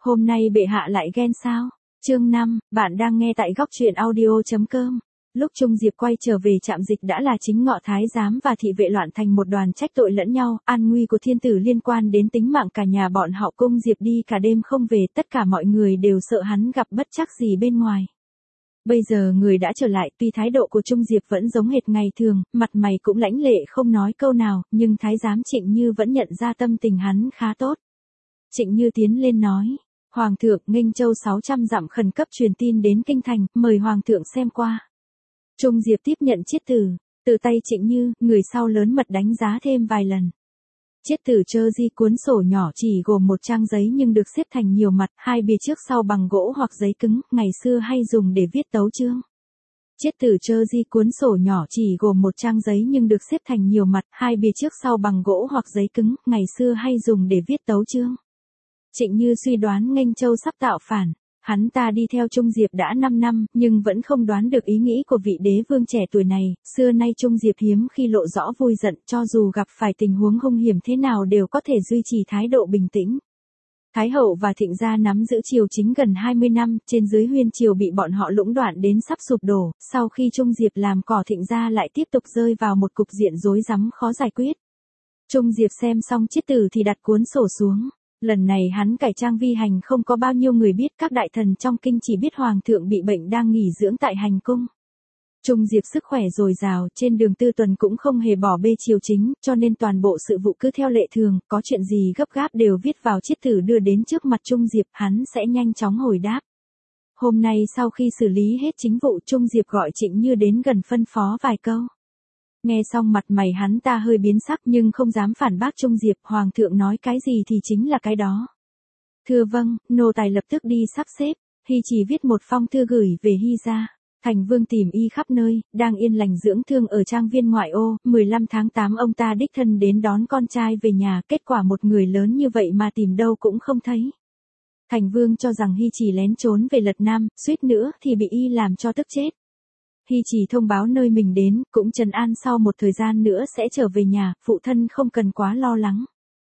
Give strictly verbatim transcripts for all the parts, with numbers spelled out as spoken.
Hôm nay bệ hạ lại ghen sao? Chương năm, bạn đang nghe tại góc truyện audio chấm com. Lúc Trung Diệp quay trở về trạm dịch đã là chính ngọ thái giám và thị vệ loạn thành một đoàn trách tội lẫn nhau, an nguy của thiên tử liên quan đến tính mạng cả nhà bọn họ. Cung Diệp đi cả đêm không về, tất cả mọi người đều sợ hắn gặp bất trắc gì bên ngoài. Bây giờ người đã trở lại, tuy thái độ của Trung Diệp vẫn giống hệt ngày thường, mặt mày cũng lãnh lệ không nói câu nào, nhưng thái giám Trịnh Như vẫn nhận ra tâm tình hắn khá tốt. Trịnh Như tiến lên nói, Hoàng thượng, Nghênh Châu sáu trăm dặm khẩn cấp truyền tin đến kinh thành, mời Hoàng thượng xem qua. Trung Diệp tiếp nhận chiết từ, từ tay Trịnh Như, người sau lớn mật đánh giá thêm vài lần. Chiết từ trơ di cuốn sổ nhỏ chỉ gồm một trang giấy nhưng được xếp thành nhiều mặt, hai bìa trước sau bằng gỗ hoặc giấy cứng, ngày xưa hay dùng để viết tấu chương. Chiết từ trơ di cuốn sổ nhỏ chỉ gồm một trang giấy nhưng được xếp thành nhiều mặt, hai bìa trước sau bằng gỗ hoặc giấy cứng, ngày xưa hay dùng để viết tấu chương. Trịnh Như suy đoán Nghênh Châu sắp tạo phản. Hắn ta đi theo Trung Diệp đã năm năm, nhưng vẫn không đoán được ý nghĩ của vị đế vương trẻ tuổi này. Xưa nay Trung Diệp hiếm khi lộ rõ vui giận, cho dù gặp phải tình huống hung hiểm thế nào đều có thể duy trì thái độ bình tĩnh. Thái hậu và Thịnh gia nắm giữ triều chính gần hai mươi năm, trên dưới Huyên triều bị bọn họ lũng đoạn đến sắp sụp đổ, sau khi Trung Diệp làm cỏ Thịnh gia lại tiếp tục rơi vào một cục diện rối rắm khó giải quyết. Trung Diệp xem xong chiết từ thì đặt cuốn sổ xuống. Lần này hắn cải trang vi hành, không có bao nhiêu người biết, các đại thần trong kinh chỉ biết Hoàng thượng bị bệnh đang nghỉ dưỡng tại hành cung. Trung Diệp sức khỏe dồi dào, trên đường tư tuần cũng không hề bỏ bê triều chính, cho nên toàn bộ sự vụ cứ theo lệ thường, có chuyện gì gấp gáp đều viết vào chiết từ đưa đến trước mặt Trung Diệp, hắn sẽ nhanh chóng hồi đáp. Hôm nay sau khi xử lý hết chính vụ, Trung Diệp gọi Trịnh Như đến gần phân phó vài câu. Nghe xong mặt mày hắn ta hơi biến sắc nhưng không dám phản bác Trung Diệp, Hoàng thượng nói cái gì thì chính là cái đó. Thưa vâng, nô tài lập tức đi sắp xếp. Hy chỉ viết một phong thư gửi về Hy gia. Thành Vương tìm y khắp nơi, đang yên lành dưỡng thương ở trang viên ngoại ô, mười lăm tháng tám ông ta đích thân đến đón con trai về nhà, kết quả một người lớn như vậy mà tìm đâu cũng không thấy. Thành Vương cho rằng Hy chỉ lén trốn về Lật Nam, suýt nữa thì bị y làm cho tức chết. Hy chỉ thông báo nơi mình đến, cũng trấn an sau một thời gian nữa sẽ trở về nhà, phụ thân không cần quá lo lắng.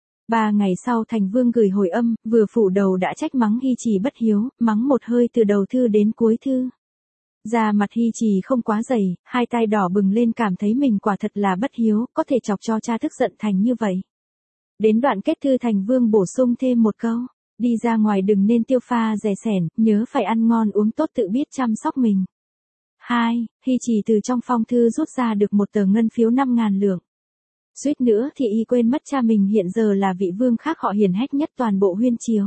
Ba ngày sau Thành Vương gửi hồi âm, vừa phủ đầu đã trách mắng Hy chỉ bất hiếu, mắng một hơi từ đầu thư đến cuối thư. Da mặt Hy chỉ không quá dày, hai tay đỏ bừng lên cảm thấy mình quả thật là bất hiếu, có thể chọc cho cha tức giận thành như vậy. Đến đoạn kết thư Thành Vương bổ sung thêm một câu, đi ra ngoài đừng nên tiêu pha rẻ sẻn, nhớ phải ăn ngon uống tốt tự biết chăm sóc mình. Hai, Hy chỉ từ trong phong thư rút ra được một tờ ngân phiếu năm ngàn lượng. Suýt nữa thì y quên mất cha mình hiện giờ là vị vương khác họ hiển hách nhất toàn bộ Huyên triều.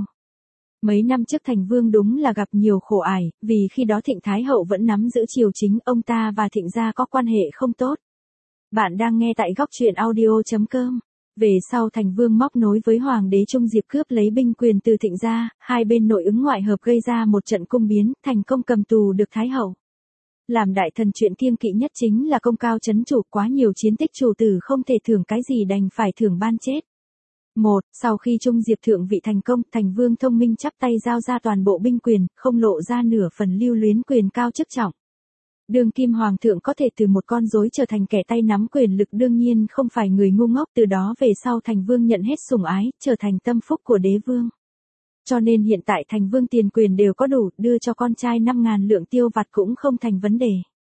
Mấy năm trước Thành Vương đúng là gặp nhiều khổ ải, vì khi đó Thịnh Thái hậu vẫn nắm giữ triều chính, ông ta và Thịnh gia có quan hệ không tốt. Bạn đang nghe tại góc truyện audio chấm com. Về sau Thành Vương móc nối với Hoàng đế Trung Diệp cướp lấy binh quyền từ Thịnh gia, hai bên nội ứng ngoại hợp gây ra một trận cung biến, thành công cầm tù được Thái hậu. Làm đại thần chuyện kiêng kỵ nhất chính là công cao chấn chủ, quá nhiều chiến tích chủ tử không thể thưởng cái gì đành phải thưởng ban chết. Một, sau khi Trung Diệp thượng vị thành công, Thành Vương thông minh chắp tay giao ra toàn bộ binh quyền, không lộ ra nửa phần lưu luyến quyền cao chức trọng. Đương kim hoàng thượng có thể từ một con rối trở thành kẻ tay nắm quyền lực đương nhiên không phải người ngu ngốc, từ đó về sau Thành Vương nhận hết sủng ái, trở thành tâm phúc của đế vương. Cho nên hiện tại Thành Vương tiền quyền đều có đủ, đưa cho con trai năm ngàn lượng tiêu vặt cũng không thành vấn đề.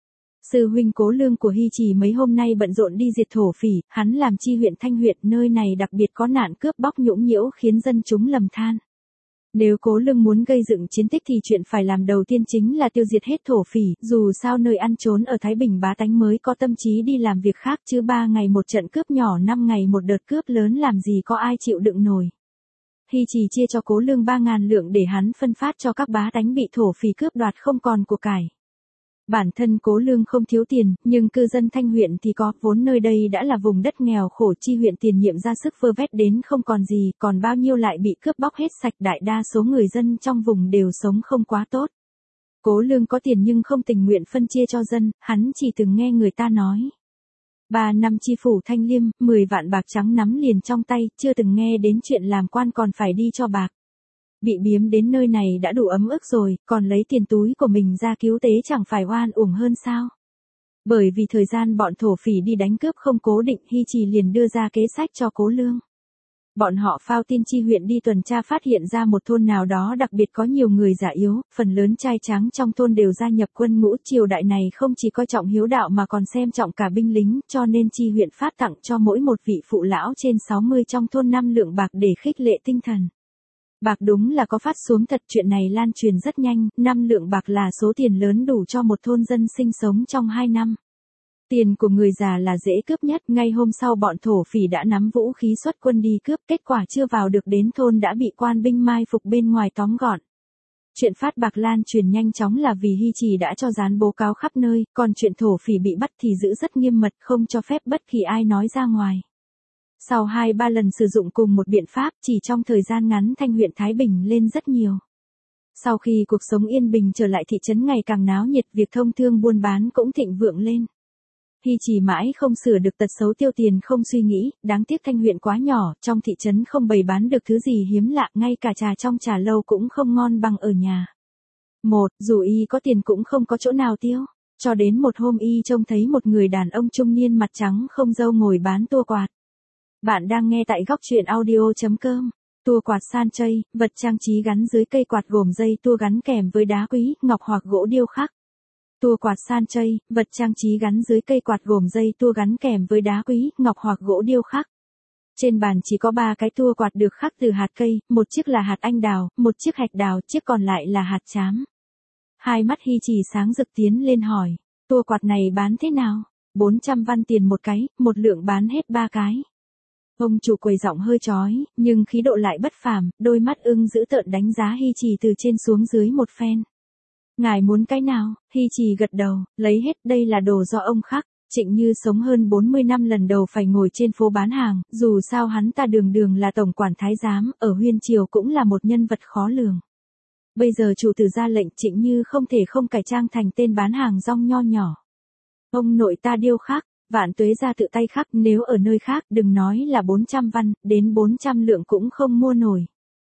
Sư huynh Cố Lương của Hy chỉ mấy hôm nay bận rộn đi diệt thổ phỉ, hắn làm chi huyện Thanh huyện, nơi này đặc biệt có nạn cướp bóc nhũng nhiễu khiến dân chúng lầm than. Nếu Cố Lương muốn gây dựng chiến tích thì chuyện phải làm đầu tiên chính là tiêu diệt hết thổ phỉ, dù sao nơi ăn trốn ở Thái Bình bá tánh mới có tâm trí đi làm việc khác, chứ ba ngày một trận cướp nhỏ, năm ngày một đợt cướp lớn làm gì có ai chịu đựng nổi. Hy chỉ chia cho Cố Lương ba ngàn lượng để hắn phân phát cho các bá tánh bị thổ phỉ cướp đoạt không còn của cải. Bản thân Cố Lương không thiếu tiền, nhưng cư dân Thanh huyện thì có, vốn nơi đây đã là vùng đất nghèo khổ, chi huyện tiền nhiệm ra sức vơ vét đến không còn gì, còn bao nhiêu lại bị cướp bóc hết sạch, đại đa số người dân trong vùng đều sống không quá tốt. Cố Lương có tiền nhưng không tình nguyện phân chia cho dân, hắn chỉ từng nghe người ta nói. Ba năm chi phủ Thanh Liêm, mười vạn bạc trắng nắm liền trong tay, chưa từng nghe đến chuyện làm quan còn phải đi cho bạc. Bị biếm đến nơi này đã đủ ấm ức rồi, còn lấy tiền túi của mình ra cứu tế chẳng phải oan uổng hơn sao? Bởi vì thời gian bọn thổ phỉ đi đánh cướp không cố định, Hy chỉ liền đưa ra kế sách cho Cố Lương. Bọn họ phao tiên tri huyện đi tuần tra phát hiện ra một thôn nào đó đặc biệt có nhiều người già yếu, phần lớn trai tráng trong thôn đều gia nhập quân ngũ. Triều đại này không chỉ coi trọng hiếu đạo mà còn xem trọng cả binh lính, cho nên tri huyện phát tặng cho mỗi một vị phụ lão trên sáu mươi trong thôn năm lượng bạc để khích lệ tinh thần. Bạc đúng là có phát xuống thật, chuyện này lan truyền rất nhanh, năm lượng bạc là số tiền lớn đủ cho một thôn dân sinh sống trong hai năm. Tiền của người già là dễ cướp nhất, ngay hôm sau bọn thổ phỉ đã nắm vũ khí xuất quân đi cướp, kết quả chưa vào được đến thôn đã bị quan binh mai phục bên ngoài tóm gọn. Chuyện phát bạc lan truyền nhanh chóng là vì Hy Trì đã cho dán bố cáo khắp nơi, còn chuyện thổ phỉ bị bắt thì giữ rất nghiêm mật, không cho phép bất kỳ ai nói ra ngoài. Sau hai ba lần sử dụng cùng một biện pháp, chỉ trong thời gian ngắn Thanh huyện Thái Bình lên rất nhiều. Sau khi cuộc sống yên bình trở lại, thị trấn ngày càng náo nhiệt, việc thông thương buôn bán cũng thịnh vượng lên. Hy Trì mãi không sửa được tật xấu tiêu tiền không suy nghĩ, đáng tiếc Thanh huyện quá nhỏ, trong thị trấn không bày bán được thứ gì hiếm lạ, ngay cả trà trong trà lâu cũng không ngon bằng ở nhà. Một, dù y có tiền cũng không có chỗ nào tiêu, cho đến một hôm y trông thấy một người đàn ông trung niên mặt trắng không râu ngồi bán tua quạt. Bạn đang nghe tại góc truyện audio chấm com. Tua quạt san chay, vật trang trí gắn dưới cây quạt gồm dây tua gắn kèm với đá quý, ngọc hoặc gỗ điêu khắc. Tua quạt san chay, vật trang trí gắn dưới cây quạt gồm dây tua gắn kèm với đá quý, ngọc hoặc gỗ điêu khắc. Trên bàn chỉ có ba cái tua quạt được khắc từ hạt cây, một chiếc là hạt anh đào, một chiếc hạch đào, chiếc còn lại là hạt trám. Hai mắt Hy Trì sáng rực tiến lên hỏi, tua quạt này bán thế nào? bốn trăm văn tiền một cái, một lượng bán hết ba cái. Ông chủ quầy giọng hơi chói, nhưng khí độ lại bất phàm, đôi mắt ưng dữ tợn đánh giá Hy Trì từ trên xuống dưới một phen. Ngài muốn cái nào? Hy Trì gật đầu, lấy hết, đây là đồ do ông khắc. Trịnh Như sống hơn bốn mươi năm lần đầu phải ngồi trên phố bán hàng, dù sao hắn ta đường đường là tổng quản thái giám, ở Huyên Triều cũng là một nhân vật khó lường. Bây giờ chủ tử ra lệnh, Trịnh Như không thể không cải trang thành tên bán hàng rong nho nhỏ. Ông nội ta điêu khắc, Vạn Tuế ra tự tay khắc, nếu ở nơi khác đừng nói là bốn trăm văn, đến bốn trăm lượng cũng không mua nổi.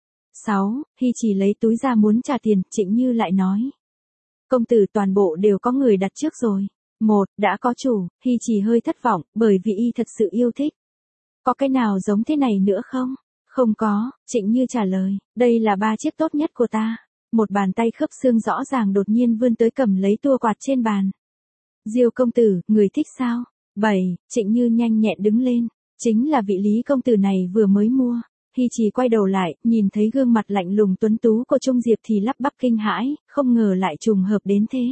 sáu. Hy Trì lấy túi ra muốn trả tiền, Trịnh Như lại nói. Công tử toàn bộ đều có người đặt trước rồi. Một, đã có chủ. Hy Trì hơi thất vọng, bởi vì y thật sự yêu thích. Có cái nào giống thế này nữa không? Không có, Trịnh Như trả lời, đây là ba chiếc tốt nhất của ta. Một bàn tay khớp xương rõ ràng đột nhiên vươn tới cầm lấy tua quạt trên bàn. Diêu công tử, người thích sao? Bảy, Trịnh Như nhanh nhẹn đứng lên, chính là vị Lý công tử này vừa mới mua. Hy Trì quay đầu lại, nhìn thấy gương mặt lạnh lùng tuấn tú của Trung Diệp thì lắp bắp kinh hãi, không ngờ lại trùng hợp đến thế.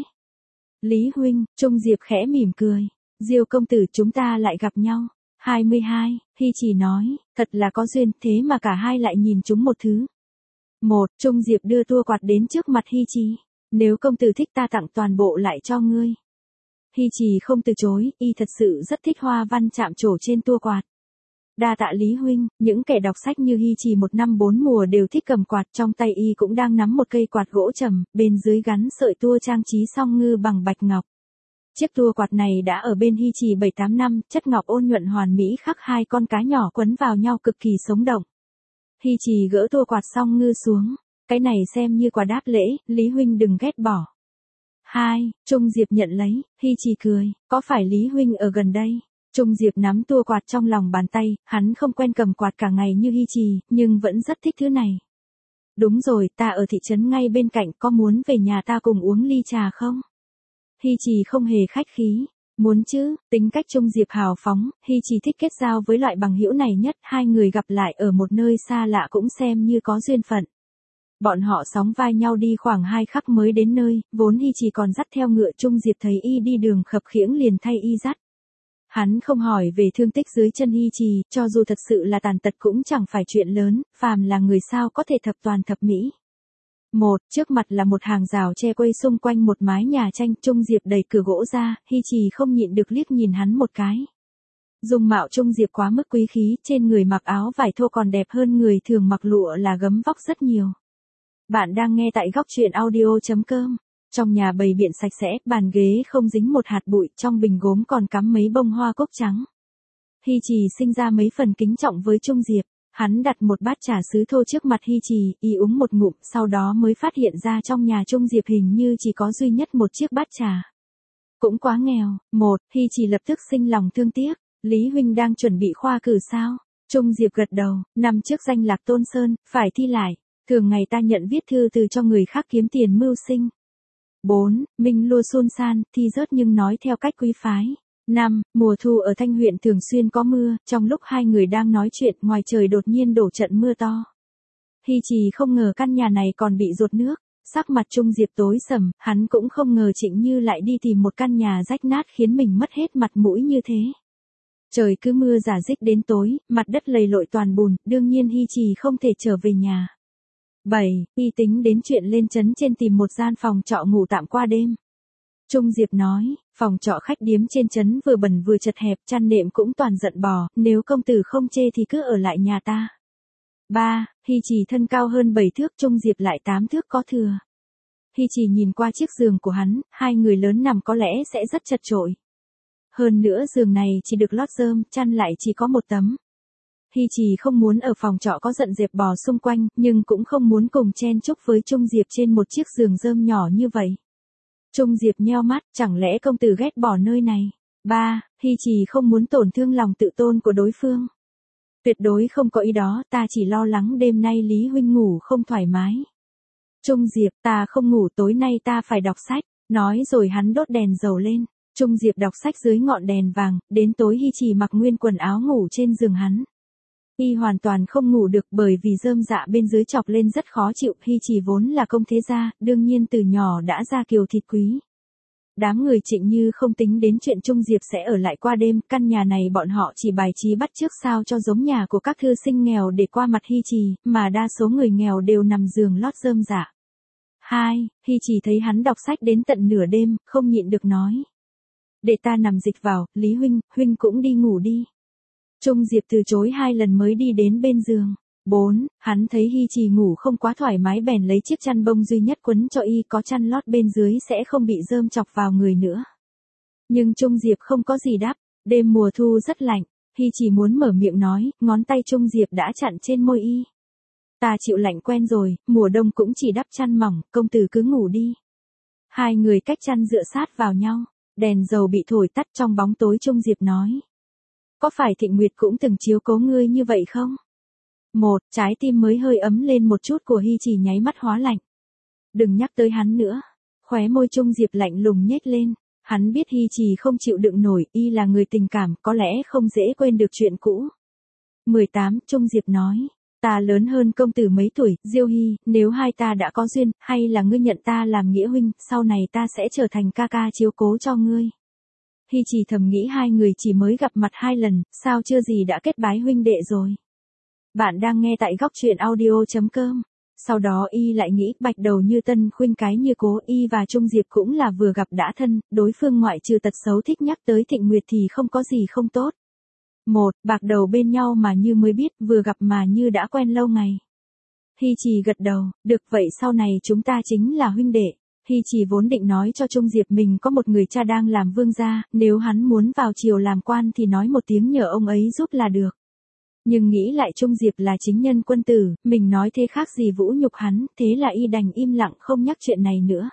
Lý huynh, Trung Diệp khẽ mỉm cười. Diêu công tử, chúng ta lại gặp nhau. hai mươi hai, Hy Trì nói, thật là có duyên, thế mà cả hai lại nhìn chúng một thứ. Một, Trung Diệp đưa tua quạt đến trước mặt Hy Trì. Nếu công tử thích ta tặng toàn bộ lại cho ngươi. Hy Trì không từ chối, y thật sự rất thích hoa văn chạm trổ trên tua quạt. Đa tạ Lý huynh, những kẻ đọc sách như Hy Trì một năm bốn mùa đều thích cầm quạt, trong tay y cũng đang nắm một cây quạt gỗ trầm, bên dưới gắn sợi tua trang trí song ngư bằng bạch ngọc. Chiếc tua quạt này đã ở bên Hy Trì bảy tám năm, chất ngọc ôn nhuận hoàn mỹ khắc hai con cá nhỏ quấn vào nhau cực kỳ sống động. Hy Trì gỡ tua quạt song ngư xuống, cái này xem như quà đáp lễ, Lý huynh đừng ghét bỏ. Hai, Trung Diệp nhận lấy, Hy Trì cười, có phải Lý huynh ở gần đây? Trung Diệp nắm tua quạt trong lòng bàn tay, hắn không quen cầm quạt cả ngày như Hy Trì, nhưng vẫn rất thích thứ này. Đúng rồi, ta ở thị trấn ngay bên cạnh, có muốn về nhà ta cùng uống ly trà không? Hy Trì không hề khách khí, muốn chứ, tính cách Trung Diệp hào phóng, Hy Trì thích kết giao với loại bằng hữu này nhất, hai người gặp lại ở một nơi xa lạ cũng xem như có duyên phận. Bọn họ sóng vai nhau đi khoảng hai khắc mới đến nơi, vốn Hy Trì còn dắt theo ngựa, Trung Diệp thấy y đi đường khập khiễng liền thay y dắt. Hắn không hỏi về thương tích dưới chân Hy Trì, cho dù thật sự là tàn tật cũng chẳng phải chuyện lớn, phàm là người sao có thể thập toàn thập mỹ. Một, trước mặt là một hàng rào che quây xung quanh một mái nhà tranh, Trung Diệp đẩy cửa gỗ ra, Hy Trì không nhịn được liếc nhìn hắn một cái. Dung mạo Trung Diệp quá mức quý khí, trên người mặc áo vải thô còn đẹp hơn người thường mặc lụa là gấm vóc rất nhiều. Bạn đang nghe tại góc truyện audio chấm com. Trong nhà bày biện sạch sẽ, bàn ghế không dính một hạt bụi, trong bình gốm còn cắm mấy bông hoa cúc trắng. Hy Trì sinh ra mấy phần kính trọng với Trung Diệp, hắn đặt một bát trà sứ thô trước mặt Hy Trì, y uống một ngụm, sau đó mới phát hiện ra trong nhà Trung Diệp hình như chỉ có duy nhất một chiếc bát trà. Cũng quá nghèo. Một, Hy Trì lập tức sinh lòng thương tiếc, Lý huynh đang chuẩn bị khoa cử sao? Trung Diệp gật đầu, năm trước danh lạc Tôn Sơn, phải thi lại, thường ngày ta nhận viết thư từ cho người khác kiếm tiền mưu sinh. bốn. Minh Lua Sun San, thi rớt nhưng nói theo cách quý phái. năm. Mùa thu ở Thanh huyện thường xuyên có mưa, trong lúc hai người đang nói chuyện ngoài trời đột nhiên đổ trận mưa to. Hy Trì không ngờ căn nhà này còn bị dột nước, sắc mặt Trung Diệp tối sầm, hắn cũng không ngờ Trịnh Như lại đi tìm một căn nhà rách nát khiến mình mất hết mặt mũi như thế. Trời cứ mưa rả rích đến tối, mặt đất lầy lội toàn bùn, đương nhiên Hy Trì không thể trở về nhà. bảy. Y tính đến chuyện lên trấn trên tìm một gian phòng trọ ngủ tạm qua đêm. Trung Diệp nói, phòng trọ khách điếm trên trấn vừa bẩn vừa chật hẹp, chăn nệm cũng toàn giận bò, nếu công tử không chê thì cứ ở lại nhà ta. ba. Hy Trì thân cao hơn bảy thước, Trung Diệp lại tám thước có thừa. Hy Trì nhìn qua chiếc giường của hắn, hai người lớn nằm có lẽ sẽ rất chật chội. Hơn nữa giường này chỉ được lót rơm, chăn lại chỉ có một tấm. Hy Trì không muốn ở phòng trọ có giận dẹp bò xung quanh, nhưng cũng không muốn cùng chen chúc với Trung Diệp trên một chiếc giường rơm nhỏ như vậy. Trung Diệp nheo mắt, chẳng lẽ công tử ghét bỏ nơi này? ba. Hy Trì không muốn tổn thương lòng tự tôn của đối phương. Tuyệt đối không có ý đó, ta chỉ lo lắng đêm nay Lý huynh ngủ không thoải mái. Trung Diệp, ta không ngủ, tối nay ta phải đọc sách, nói rồi hắn đốt đèn dầu lên. Trung Diệp đọc sách dưới ngọn đèn vàng, đến tối Hy Trì mặc nguyên quần áo ngủ trên giường hắn. Y hoàn toàn không ngủ được bởi vì rơm dạ bên dưới chọc lên rất khó chịu, Hy Trì vốn là công thế gia, đương nhiên từ nhỏ đã ra kiều thịt quý. Đám người Trịnh Như không tính đến chuyện Trung Diệp sẽ ở lại qua đêm, căn nhà này bọn họ chỉ bài trí bắt chước sao cho giống nhà của các thư sinh nghèo để qua mặt Hy Trì, mà đa số người nghèo đều nằm giường lót rơm dạ. hai. Hy Trì thấy hắn đọc sách đến tận nửa đêm, không nhịn được nói. Để ta nằm dịch vào, Lý huynh, huynh cũng đi ngủ đi. Trung Diệp từ chối hai lần mới đi đến bên giường. bốn. Hắn thấy Hy Trì ngủ không quá thoải mái bèn lấy chiếc chăn bông duy nhất quấn cho y, có chăn lót bên dưới sẽ không bị rơm chọc vào người nữa. Nhưng Trung Diệp không có gì đáp, đêm mùa thu rất lạnh, Hy Trì muốn mở miệng nói, ngón tay Trung Diệp đã chặn trên môi y. Ta chịu lạnh quen rồi, mùa đông cũng chỉ đắp chăn mỏng, công tử cứ ngủ đi. Hai người cách chăn dựa sát vào nhau, đèn dầu bị thổi tắt trong bóng tối. Trung Diệp nói. Có phải Thịnh Nguyệt cũng từng chiếu cố ngươi như vậy không? Một, trái tim mới hơi ấm lên một chút của Hy Trì nháy mắt hóa lạnh. Đừng nhắc tới hắn nữa. Khóe môi Trung Diệp lạnh lùng nhếch lên. Hắn biết Hy Trì không chịu đựng nổi, y là người tình cảm, có lẽ không dễ quên được chuyện cũ. mười tám, Trung Diệp nói. Ta lớn hơn công tử mấy tuổi, Diêu Hy, nếu hai ta đã có duyên, hay là ngươi nhận ta làm nghĩa huynh, sau này ta sẽ trở thành ca ca chiếu cố cho ngươi. Hy Trì thầm nghĩ hai người chỉ mới gặp mặt hai lần, sao chưa gì đã kết bái huynh đệ rồi. Bạn đang nghe tại góc truyện audio chấm com. Sau đó y lại nghĩ, bạch đầu như tân khuynh cái như cố, y và Trung Diệp cũng là vừa gặp đã thân, đối phương ngoại trừ tật xấu thích nhắc tới Thịnh Nguyệt thì không có gì không tốt. Một, bạc đầu bên nhau mà như mới biết, vừa gặp mà như đã quen lâu ngày. Hy Trì gật đầu, được vậy sau này chúng ta chính là huynh đệ. Hy Trì vốn định nói cho Trung Diệp mình có một người cha đang làm vương gia, nếu hắn muốn vào triều làm quan thì nói một tiếng nhờ ông ấy giúp là được. Nhưng nghĩ lại Trung Diệp là chính nhân quân tử, mình nói thế khác gì vũ nhục hắn, thế là y đành im lặng không nhắc chuyện này nữa.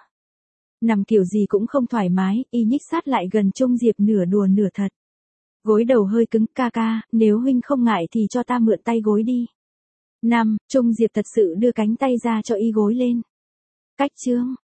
Nằm kiểu gì cũng không thoải mái, y nhích sát lại gần Trung Diệp nửa đùa nửa thật. Gối đầu hơi cứng, ca ca, nếu huynh không ngại thì cho ta mượn tay gối đi. Năm, Trung Diệp thật sự đưa cánh tay ra cho y gối lên. Cách chương.